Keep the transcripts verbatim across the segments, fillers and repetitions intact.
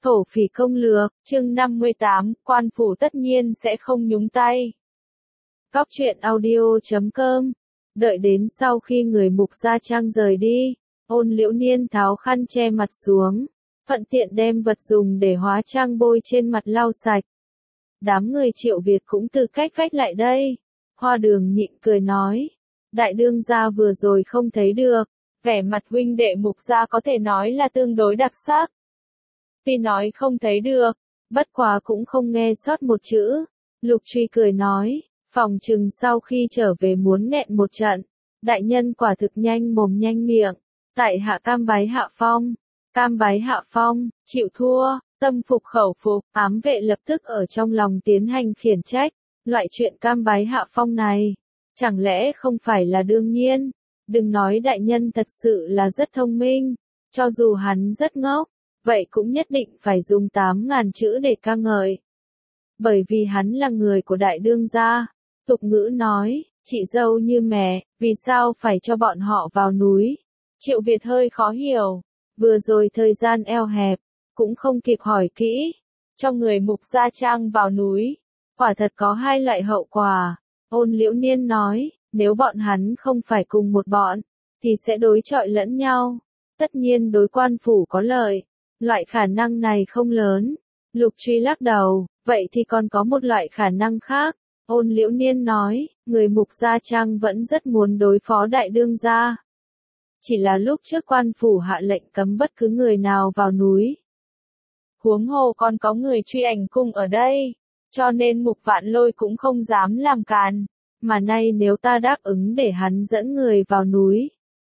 Thổ phỉ công lược, chương năm mươi tám, quan phủ tất nhiên sẽ không nhúng tay. Góc truyện audio chấm com. Đợi đến sau khi người Mục Gia Trang rời đi, Ôn Liễu Niên tháo khăn che mặt xuống, thuận tiện đem vật dùng để hóa trang bôi trên mặt lau sạch. Đám người Triệu Việt cũng từ cách vách lại đây. Hoa Đường nhịn cười nói, đại đương gia vừa rồi không thấy được, vẻ mặt huynh đệ Mục Gia có thể nói là tương đối đặc sắc. Tuy nói không thấy được, bất quá cũng không nghe sót một chữ. Lục Truy cười nói, phòng chừng sau khi trở về muốn nghẹn một trận. Đại nhân quả thực nhanh mồm nhanh miệng. Tại hạ cam bái hạ phong. Cam bái hạ phong, chịu thua, tâm phục khẩu phục. Ám vệ lập tức ở trong lòng tiến hành khiển trách. Loại chuyện cam bái hạ phong này, chẳng lẽ không phải là đương nhiên? Đừng nói đại nhân thật sự là rất thông minh, cho dù hắn rất ngốc, vậy cũng nhất định phải dùng tám ngàn chữ để ca ngợi. Bởi vì hắn là người của đại đương gia. Tục ngữ nói, chị dâu như mẹ, vì sao phải cho bọn họ vào núi? Triệu Việt hơi khó hiểu. Vừa rồi thời gian eo hẹp, cũng không kịp hỏi kỹ. Cho người Mục Gia Trang vào núi, quả thật có hai loại hậu quả. Ôn Liễu Niên nói, nếu bọn hắn không phải cùng một bọn, thì sẽ đối chọi lẫn nhau. Tất nhiên đối quan phủ có lợi. Loại khả năng này không lớn. Lục Truy lắc đầu, vậy thì còn có một loại khả năng khác. Ôn Liễu Niên nói, người Mục Gia Trang vẫn rất muốn đối phó đại đương gia. Chỉ là lúc trước quan phủ hạ lệnh cấm bất cứ người nào vào núi. Huống hồ còn có người Truy Ảnh Cung ở đây, cho nên Mục Vạn Lôi cũng không dám làm càn. Mà nay nếu ta đáp ứng để hắn dẫn người vào núi,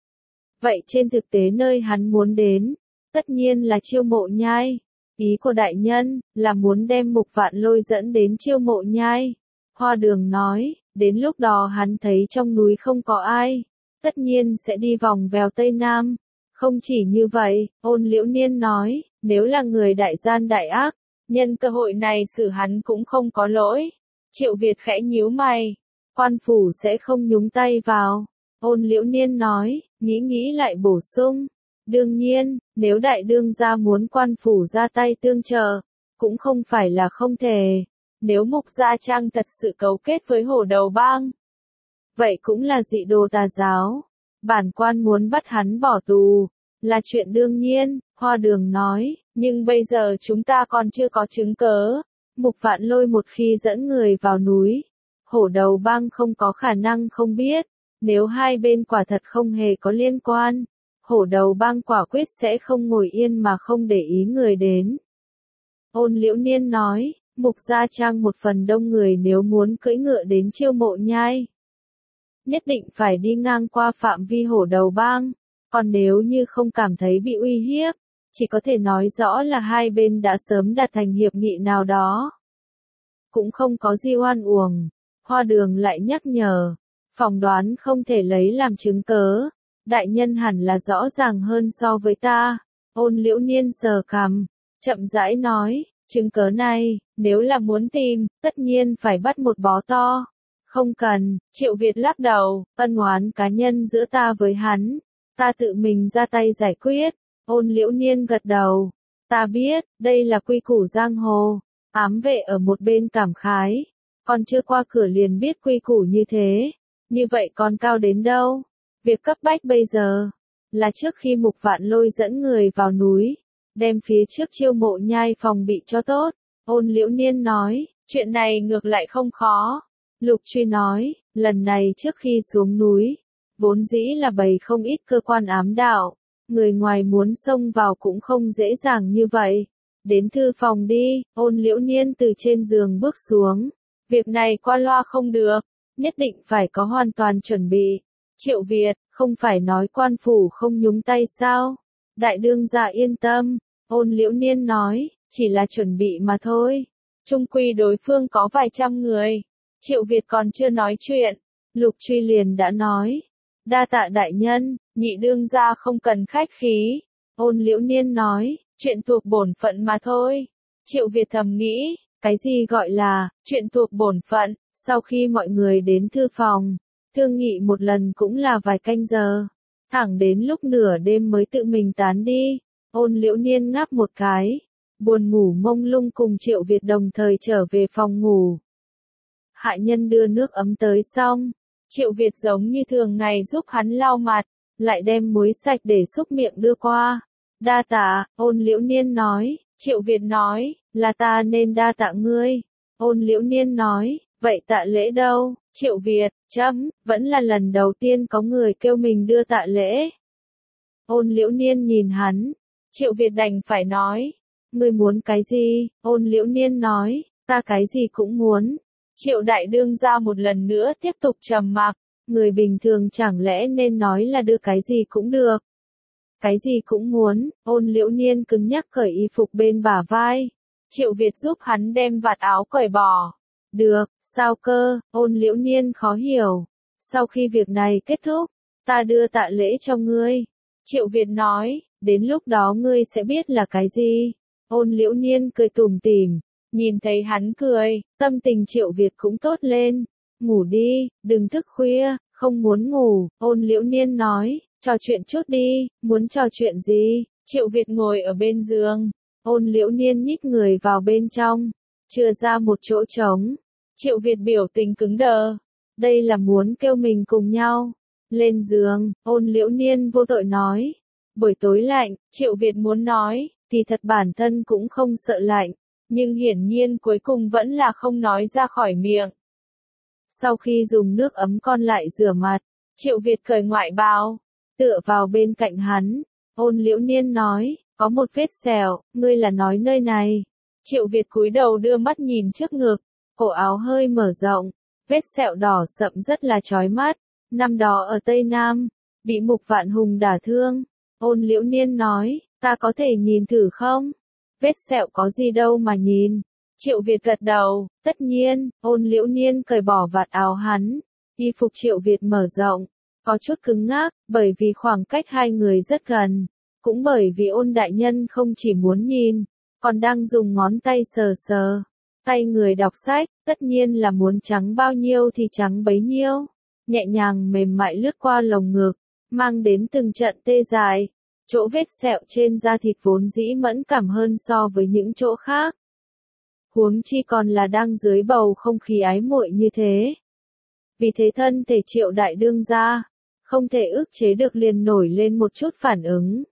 vậy trên thực tế nơi hắn muốn đến, tất nhiên là Chiêu Mộ Nhai. Ý của đại nhân, là muốn đem Mục Vạn Lôi dẫn đến Chiêu Mộ Nhai. Hoa Đường nói, đến lúc đó hắn thấy trong núi không có ai, tất nhiên sẽ đi vòng vèo Tây Nam. Không chỉ như vậy, Ôn Liễu Niên nói, nếu là người đại gian đại ác, nhân cơ hội này xử hắn cũng không có lỗi. Triệu Việt khẽ nhíu mày, quan phủ sẽ không nhúng tay vào. Ôn Liễu Niên nói, nghĩ nghĩ lại bổ sung. Đương nhiên, nếu đại đương gia muốn quan phủ ra tay tương trợ, cũng không phải là không thể. Nếu Mục Gia Trang thật sự cấu kết với Hổ Đầu Bang, vậy cũng là dị đồ tà giáo. Bản quan muốn bắt hắn bỏ tù, là chuyện đương nhiên. Hoa Đường nói, nhưng bây giờ chúng ta còn chưa có chứng cớ. Mục Vạn Lôi một khi dẫn người vào núi, Hổ Đầu Bang không có khả năng không biết. Nếu hai bên quả thật không hề có liên quan, Hổ Đầu Bang quả quyết sẽ không ngồi yên mà không để ý người đến. Ôn Liễu Niên nói, Mục Gia Trang một phần đông người nếu muốn cưỡi ngựa đến Chiêu Mộ Nhai, nhất định phải đi ngang qua phạm vi Hổ Đầu Bang. Còn nếu như không cảm thấy bị uy hiếp, chỉ có thể nói rõ là hai bên đã sớm đạt thành hiệp nghị nào đó. Cũng không có gì oan uổng. Hoa Đường lại nhắc nhở, phỏng đoán không thể lấy làm chứng cớ. Đại nhân hẳn là rõ ràng hơn so với ta. Ôn Liễu Niên sờ cằm, chậm rãi nói, chứng cớ này, nếu là muốn tìm, tất nhiên phải bắt một bó to. Không cần. Triệu Việt lắc đầu, ân oán cá nhân giữa ta với hắn, ta tự mình ra tay giải quyết. Ôn Liễu Niên gật đầu, ta biết, đây là quy củ giang hồ. Ám vệ ở một bên cảm khái, còn chưa qua cửa liền biết quy củ như thế, như vậy còn cao đến đâu. Việc cấp bách bây giờ, là trước khi Mục Vạn Lôi dẫn người vào núi, đem phía trước Chiêu Mộ Nhai phòng bị cho tốt. Ôn Liễu Niên nói, chuyện này ngược lại không khó. Lục Truy nói, lần này trước khi xuống núi, vốn dĩ là bầy không ít cơ quan ám đạo, người ngoài muốn xông vào cũng không dễ dàng như vậy. Đến thư phòng đi. Ôn Liễu Niên từ trên giường bước xuống. Việc này qua loa không được, nhất định phải có hoàn toàn chuẩn bị. Triệu Việt, không phải nói quan phủ không nhúng tay sao? Đại đương gia yên tâm. Ôn Liễu Niên nói, chỉ là chuẩn bị mà thôi. Chung quy đối phương có vài trăm người. Triệu Việt còn chưa nói chuyện, Lục Truy liền đã nói, đa tạ đại nhân, nhị đương gia không cần khách khí. Ôn Liễu Niên nói, chuyện thuộc bổn phận mà thôi. Triệu Việt thầm nghĩ, cái gì gọi là chuyện thuộc bổn phận? Sau khi mọi người đến thư phòng, thương nghị một lần cũng là vài canh giờ, thẳng đến lúc nửa đêm mới tự mình tán đi. Ôn Liễu Niên ngáp một cái, buồn ngủ mông lung cùng Triệu Việt đồng thời trở về phòng ngủ. Hạ nhân đưa nước ấm tới xong, Triệu Việt giống như thường ngày giúp hắn lau mặt, lại đem muối sạch để xúc miệng đưa qua. Đa tạ, Ôn Liễu Niên nói. Triệu Việt nói, là ta nên đa tạ ngươi. Ôn Liễu Niên nói, vậy tạ lễ đâu? Triệu Việt, chấm, vẫn là lần đầu tiên có người kêu mình đưa tạ lễ. Ôn Liễu Niên nhìn hắn, Triệu Việt đành phải nói, ngươi muốn cái gì? Ôn Liễu Niên nói, ta cái gì cũng muốn. Triệu đại đương gia một lần nữa tiếp tục trầm mặc, người bình thường chẳng lẽ nên nói là đưa cái gì cũng được. Cái gì cũng muốn. Ôn Liễu Niên cứng nhắc cởi y phục bên bả vai. Triệu Việt giúp hắn đem vạt áo cởi bỏ. Được, sao cơ? Ôn Liễu Niên khó hiểu. Sau khi việc này kết thúc, ta đưa tạ lễ cho ngươi. Triệu Việt nói, đến lúc đó ngươi sẽ biết là cái gì. Ôn Liễu Niên cười tủm tỉm, nhìn thấy hắn cười, tâm tình Triệu Việt cũng tốt lên. Ngủ đi, đừng thức khuya, không muốn ngủ. Ôn Liễu Niên nói, trò chuyện chút đi, muốn trò chuyện gì? Triệu Việt ngồi ở bên giường. Ôn Liễu Niên nhích người vào bên trong, chừa ra một chỗ trống. Triệu Việt biểu tình cứng đờ. Đây là muốn kêu mình cùng nhau. Lên giường, Ôn Liễu Niên vô tội nói. Buổi tối lạnh, Triệu Việt muốn nói, thì thật bản thân cũng không sợ lạnh. Nhưng hiển nhiên cuối cùng vẫn là không nói ra khỏi miệng. Sau khi dùng nước ấm con lại rửa mặt, Triệu Việt cởi ngoại bào, tựa vào bên cạnh hắn. Ôn Liễu Niên nói, có một vết sẹo, ngươi là nói nơi này. Triệu Việt cúi đầu đưa mắt nhìn trước ngực, cổ áo hơi mở rộng, vết sẹo đỏ sậm rất là chói mắt. Năm đó ở Tây Nam, bị Mục Vạn Hùng đả thương. Ôn Liễu Niên nói, ta có thể nhìn thử không? Vết sẹo có gì đâu mà nhìn. Triệu Việt gật đầu, tất nhiên. Ôn Liễu Niên cởi bỏ vạt áo hắn. Y phục Triệu Việt mở rộng, có chút cứng ngắc, bởi vì khoảng cách hai người rất gần. Cũng bởi vì Ôn đại nhân không chỉ muốn nhìn, còn đang dùng ngón tay sờ sờ. Tay người đọc sách, tất nhiên là muốn trắng bao nhiêu thì trắng bấy nhiêu. Nhẹ nhàng mềm mại lướt qua lồng ngực, mang đến từng trận tê dại. Chỗ vết sẹo trên da thịt vốn dĩ mẫn cảm hơn so với những chỗ khác. Huống chi còn là đang dưới bầu không khí ái muội như thế. Vì thế thân thể Triệu đại đương gia, không thể ức chế được liền nổi lên một chút phản ứng.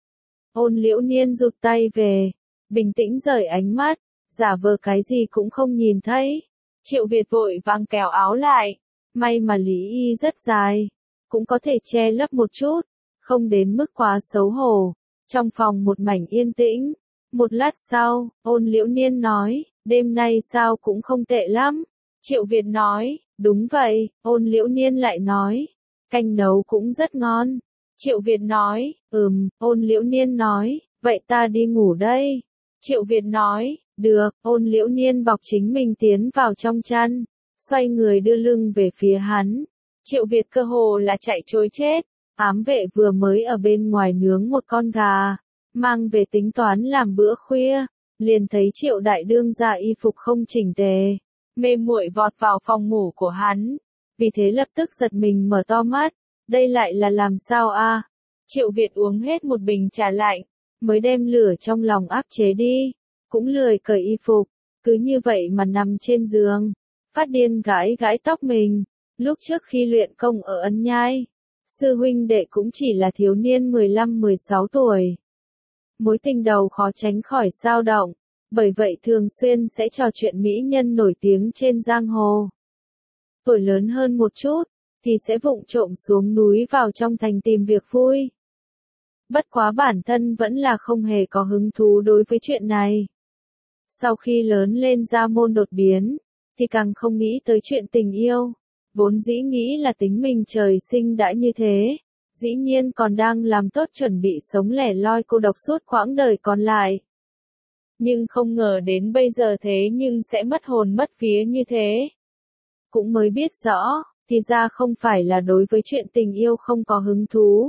Ôn Liễu Niên rụt tay về, bình tĩnh rời ánh mắt, giả vờ cái gì cũng không nhìn thấy. Triệu Việt vội vàng kéo áo lại, may mà lý y rất dài, cũng có thể che lấp một chút, không đến mức quá xấu hổ. Trong phòng một mảnh yên tĩnh, một lát sau, Ôn Liễu Niên nói, đêm nay sao cũng không tệ lắm. Triệu Việt nói, đúng vậy. Ôn Liễu Niên lại nói, canh nấu cũng rất ngon. Triệu Việt nói, ừm. Ôn Liễu Niên nói, vậy ta đi ngủ đây. Triệu Việt nói, được. Ôn Liễu Niên bọc chính mình tiến vào trong chăn, xoay người đưa lưng về phía hắn. Triệu Việt cơ hồ là chạy trối chết. Ám vệ vừa mới ở bên ngoài nướng một con gà, mang về tính toán làm bữa khuya, liền thấy Triệu đại đương gia y phục không chỉnh tề, mê muội vọt vào phòng ngủ của hắn. Vì thế lập tức giật mình mở to mắt, đây lại là làm sao a? Triệu Việt uống hết một bình trà lạnh, mới đem lửa trong lòng áp chế đi, cũng lười cởi y phục, cứ như vậy mà nằm trên giường, phát điên gãi gãi tóc mình. Lúc trước khi luyện công ở Ân Nhai, sư huynh đệ cũng chỉ là thiếu niên mười lăm mười sáu tuổi. Mối tình đầu khó tránh khỏi dao động, bởi vậy thường xuyên sẽ trò chuyện mỹ nhân nổi tiếng trên giang hồ. Tuổi lớn hơn một chút, thì sẽ vụng trộm xuống núi vào trong thành tìm việc vui. Bất quá bản thân vẫn là không hề có hứng thú đối với chuyện này. Sau khi lớn lên ra môn đột biến, thì càng không nghĩ tới chuyện tình yêu. Vốn dĩ nghĩ là tính mình trời sinh đã như thế, dĩ nhiên còn đang làm tốt chuẩn bị sống lẻ loi cô độc suốt quãng đời còn lại. Nhưng không ngờ đến bây giờ thế nhưng sẽ mất hồn mất vía như thế. Cũng mới biết rõ, thì ra không phải là đối với chuyện tình yêu không có hứng thú,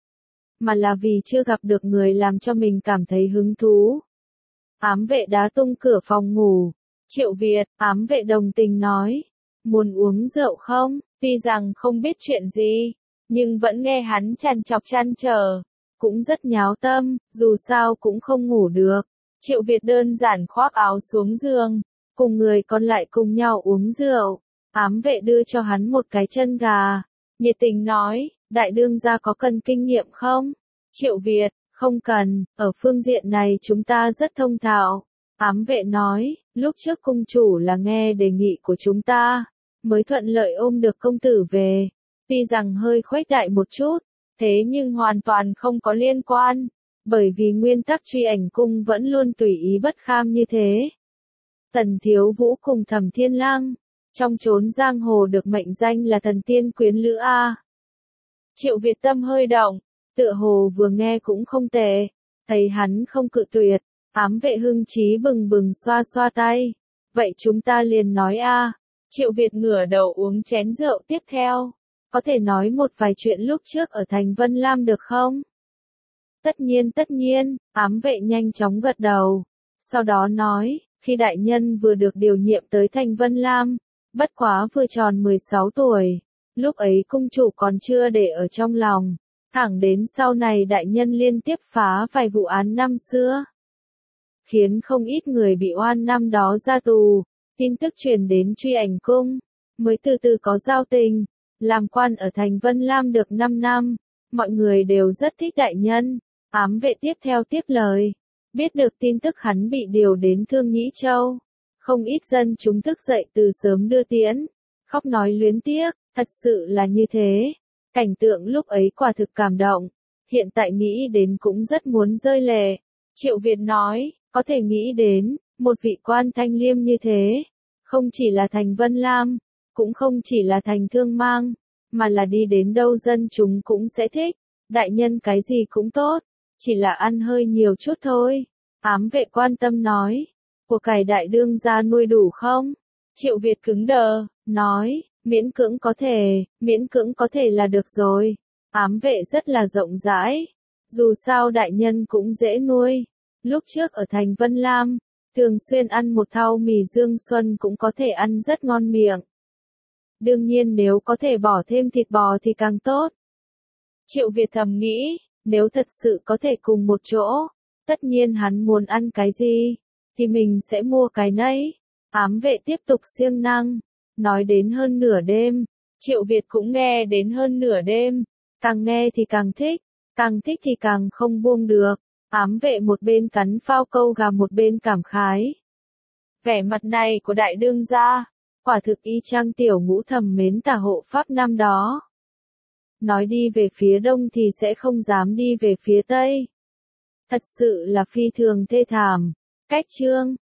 mà là vì chưa gặp được người làm cho mình cảm thấy hứng thú. Ám vệ đá tung cửa phòng ngủ. Triệu Việt, ám vệ đồng tình nói. Muốn uống rượu không? Tuy rằng không biết chuyện gì, nhưng vẫn nghe hắn trằn trọc trăn trở. Cũng rất nháo tâm, dù sao cũng không ngủ được. Triệu Việt đơn giản khoác áo xuống giường, cùng người còn lại cùng nhau uống rượu. Ám vệ đưa cho hắn một cái chân gà, nhiệt tình nói, đại đương gia có cần kinh nghiệm không? Triệu Việt, không cần, ở phương diện này chúng ta rất thông thạo. Ám vệ nói, lúc trước cung chủ là nghe đề nghị của chúng ta, mới thuận lợi ôm được công tử về. Tuy rằng hơi khuếch đại một chút, thế nhưng hoàn toàn không có liên quan, bởi vì nguyên tắc truy ảnh cung vẫn luôn tùy ý bất kham như thế. Tần Thiếu Vũ cùng Thẩm Thiên Lang, trong chốn giang hồ được mệnh danh là thần tiên quyến lữ A. Triệu Việt tâm hơi động, tựa hồ vừa nghe cũng không tệ, thấy hắn không cự tuyệt, ám vệ hưng trí bừng bừng xoa xoa tay. Vậy chúng ta liền nói A. Triệu Việt ngửa đầu uống chén rượu tiếp theo. Có thể nói một vài chuyện lúc trước ở thành Vân Lam được không? Tất nhiên tất nhiên, ám vệ nhanh chóng gật đầu. Sau đó nói, khi đại nhân vừa được điều nhiệm tới thành Vân Lam, bất quá vừa tròn mười sáu tuổi, lúc ấy cung chủ còn chưa để ở trong lòng, thẳng đến sau này đại nhân liên tiếp phá vài vụ án năm xưa, khiến không ít người bị oan năm đó ra tù, tin tức truyền đến truy ảnh cung, mới từ từ có giao tình, làm quan ở thành Vân Lam được năm năm, mọi người đều rất thích đại nhân. Ám vệ tiếp theo tiếp lời, biết được tin tức hắn bị điều đến Thương Nhĩ Châu, không ít dân chúng thức dậy từ sớm đưa tiễn, khóc nói luyến tiếc, thật sự là như thế. Cảnh tượng lúc ấy quả thực cảm động, hiện tại nghĩ đến cũng rất muốn rơi lệ. Triệu Việt nói, có thể nghĩ đến, một vị quan thanh liêm như thế, không chỉ là thành Vân Lam, cũng không chỉ là thành Thương Mang, mà là đi đến đâu dân chúng cũng sẽ thích, đại nhân cái gì cũng tốt, chỉ là ăn hơi nhiều chút thôi. Ám vệ quan tâm nói, của cải đại đương gia nuôi đủ không? Triệu Việt cứng đờ, nói, miễn cưỡng có thể, miễn cưỡng có thể là được rồi. Ám vệ rất là rộng rãi, dù sao đại nhân cũng dễ nuôi. Lúc trước ở thành Vân Lam, thường xuyên ăn một thau mì Dương Xuân cũng có thể ăn rất ngon miệng. Đương nhiên nếu có thể bỏ thêm thịt bò thì càng tốt. Triệu Việt thầm nghĩ, nếu thật sự có thể cùng một chỗ, tất nhiên hắn muốn ăn cái gì, thì mình sẽ mua cái nấy. Ám vệ tiếp tục siêng năng, nói đến hơn nửa đêm, Triệu Việt cũng nghe đến hơn nửa đêm, càng nghe thì càng thích, càng thích thì càng không buông được. Ám vệ một bên cắn phao câu gà một bên cảm khái. Vẻ mặt này của đại đương gia, quả thực y chang tiểu ngũ thầm mến tả hộ pháp năm đó. Nói đi về phía đông thì sẽ không dám đi về phía tây. Thật sự là phi thường thê thảm. Cách chương